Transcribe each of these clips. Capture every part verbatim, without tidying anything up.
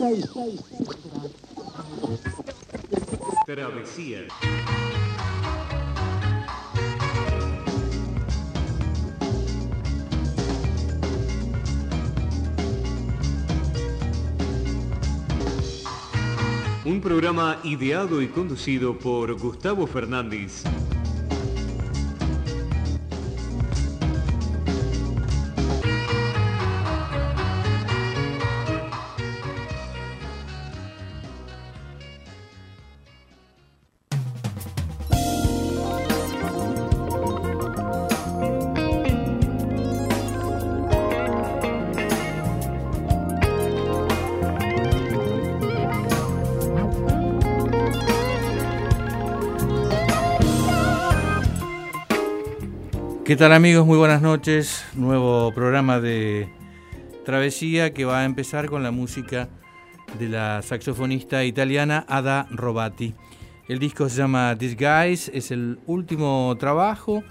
Travesía. Un programa ideado y conducido por Gustavo Fernández. ¿Qué tal, amigos? Muy buenas noches. Nuevo programa de Travesía que va a empezar con la música de la saxofonista italiana Ada Robati. El disco se llama Disguise, es el último trabajo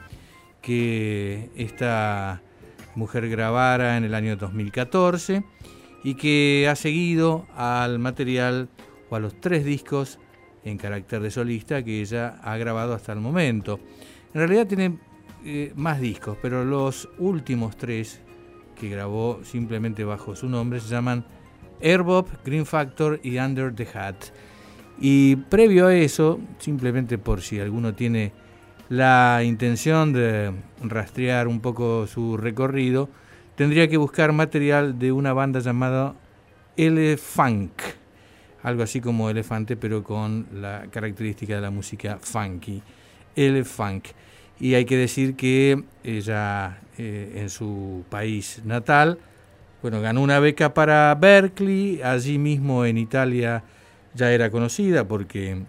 que esta mujer grabara en el año dos mil catorce y que ha seguido al material o a los tres discos en carácter de solista que ella ha grabado hasta el momento. En realidad tiene Eh, más discos, pero los últimos tres que grabó simplemente bajo su nombre se llaman Airbop, Green Factor y Under the Hat. Y previo a eso, simplemente por si alguno tiene la intención de rastrear un poco su recorrido, tendría que buscar material de una banda llamada Elefunk, algo así como elefante, pero con la característica de la música funky, Elefunk. Y hay que decir que ella eh, en su país natal, bueno, ganó una beca para Berkeley, allí mismo en Italia ya era conocida porque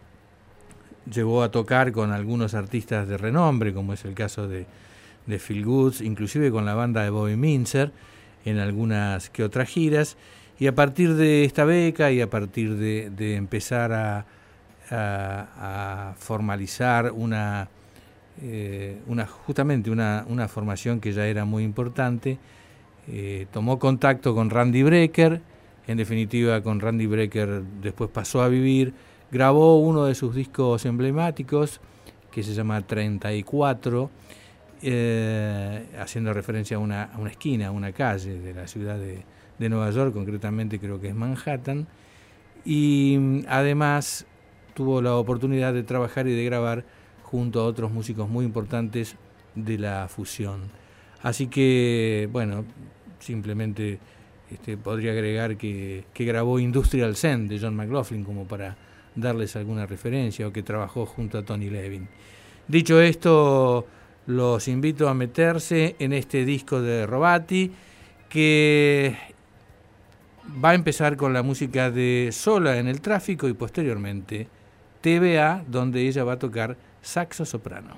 llegó a tocar con algunos artistas de renombre, como es el caso de, de Phil Goods, inclusive con la banda de Bobby Minzer en algunas que otras giras, y a partir de esta beca y a partir de, de empezar a, a, a formalizar una... Eh, una, justamente una, una formación que ya era muy importante, eh, tomó contacto con Randy Brecker, en definitiva con Randy Brecker después pasó a vivir, grabó uno de sus discos emblemáticos que se llama treinta y cuatro, eh, haciendo referencia a una, a una esquina, a una calle de la ciudad de, de Nueva York, concretamente creo que es Manhattan, y además tuvo la oportunidad de trabajar y de grabar junto a otros músicos muy importantes de la fusión. Así que, bueno, simplemente este, podría agregar que, que grabó Industrial Zen de John McLaughlin como para darles alguna referencia, o que trabajó junto a Tony Levin. Dicho esto, los invito a meterse en este disco de Robati, que va a empezar con la música de Sola en el Tráfico y posteriormente T V A, donde ella va a tocar saxo soprano.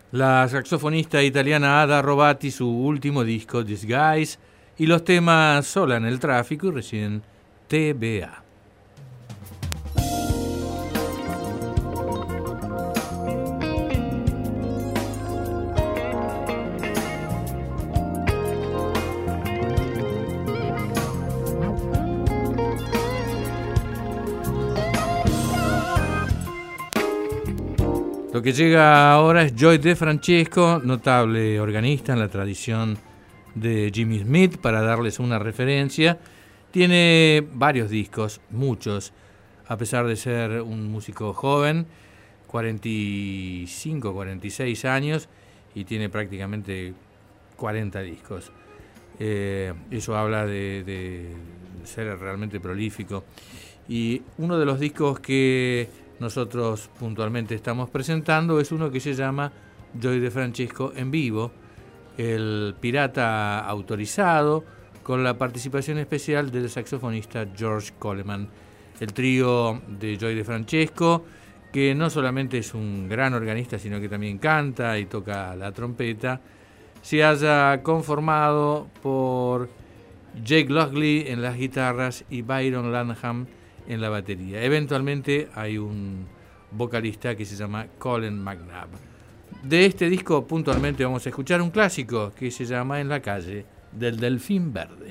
La saxofonista italiana Ada Robati, su último disco Disguise, y los temas Sola en el tráfico y recién T B A. Lo que llega ahora es Joy De Francesco, notable organista en la tradición de Jimmy Smith, para darles una referencia. Tiene varios discos, muchos, a pesar de ser un músico joven, cuarenta y cinco, cuarenta y seis años, y tiene prácticamente cuarenta discos. Eh, eso habla de, de ser realmente prolífico. Y uno de los discos que nosotros puntualmente estamos presentando es uno que se llama Joy De Francesco en vivo, el pirata autorizado, con la participación especial del saxofonista George Coleman. El trío de Joy De Francesco, que no solamente es un gran organista, sino que también canta y toca la trompeta, se haya conformado por Jake Lockley en las guitarras y Byron Lanham en la batería. Eventualmente hay un vocalista que se llama Colin McNabb. De este disco puntualmente vamos a escuchar un clásico que se llama En la calle del Delfín Verde.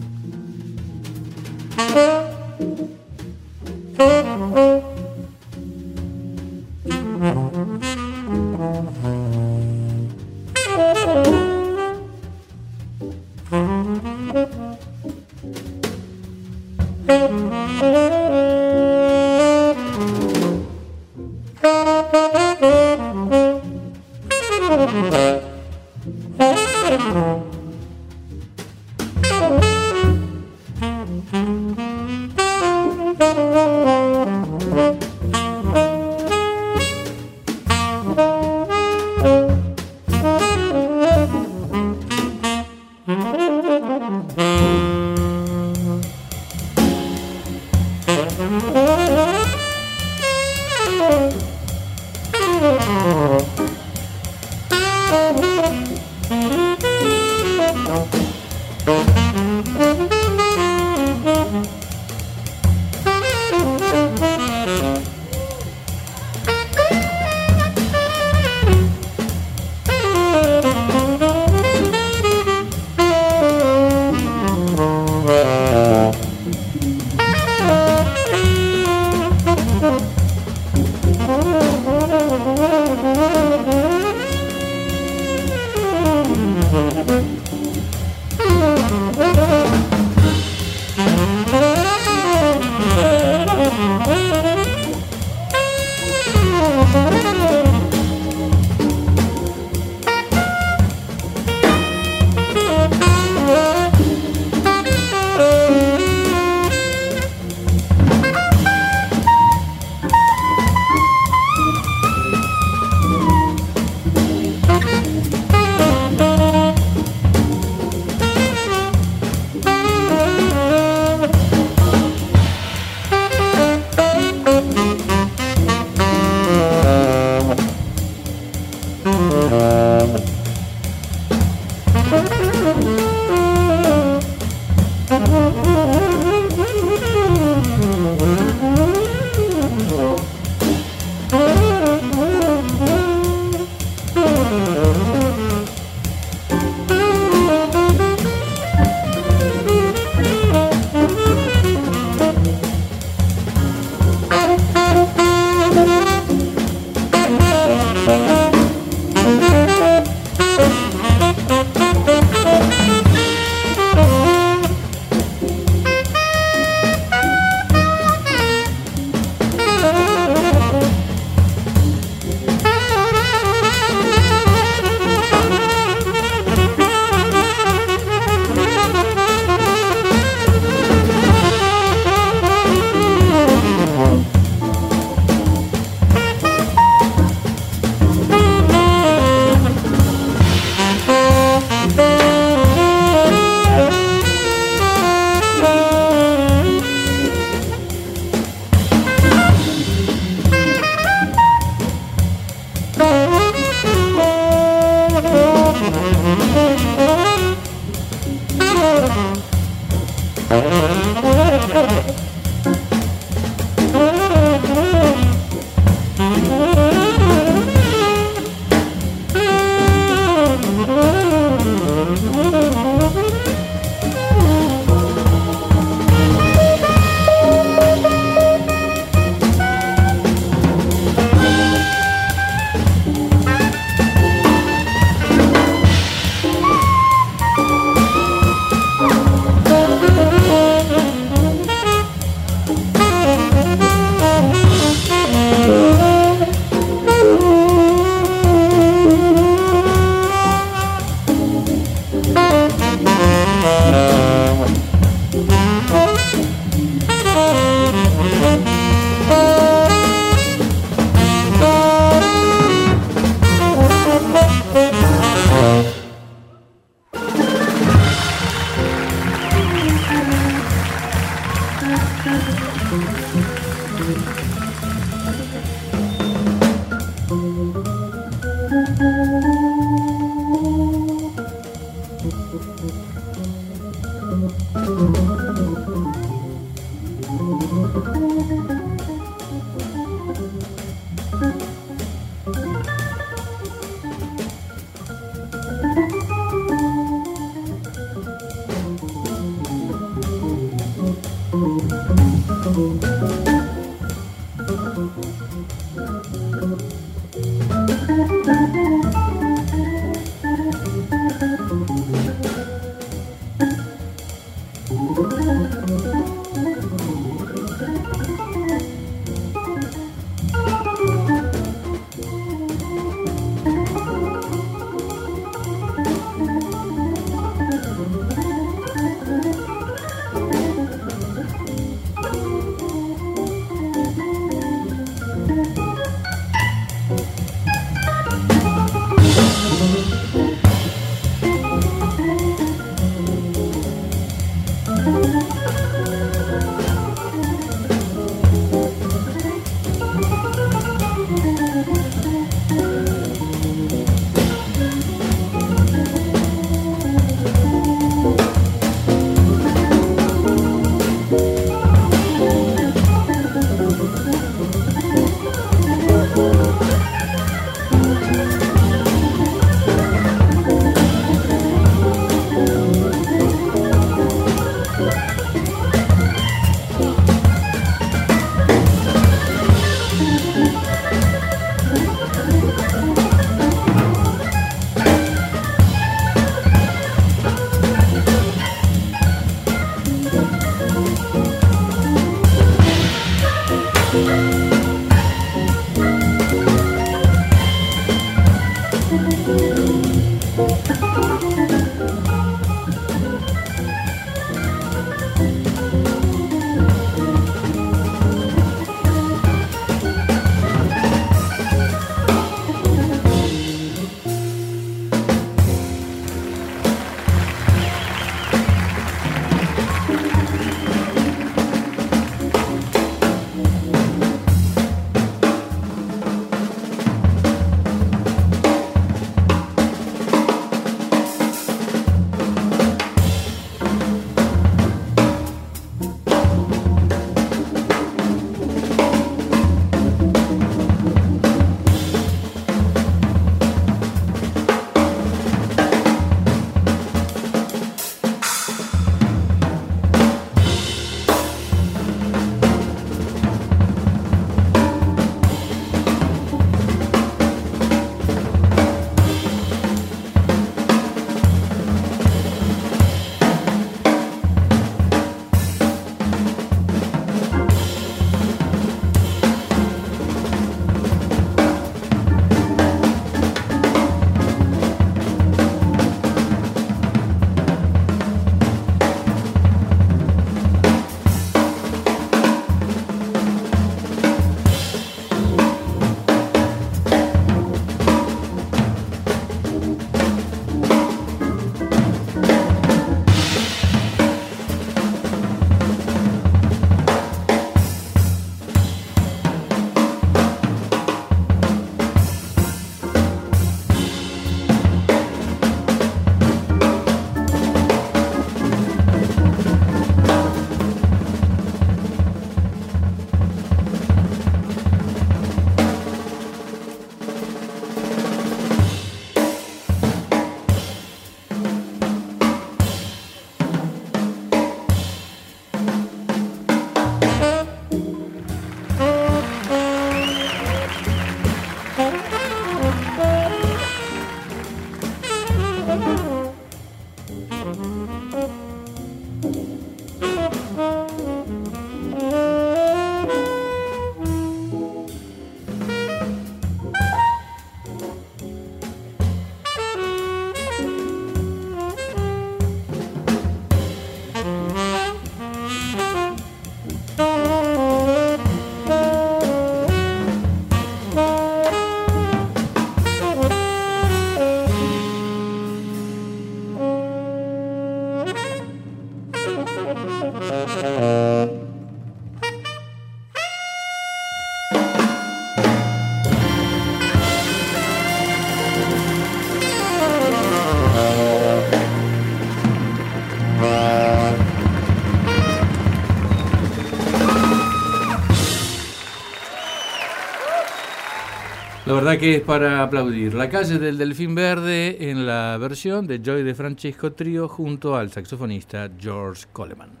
La verdad que es para aplaudir. La calle del Delfín Verde en la versión de Joy de Francesco Trío junto al saxofonista George Coleman.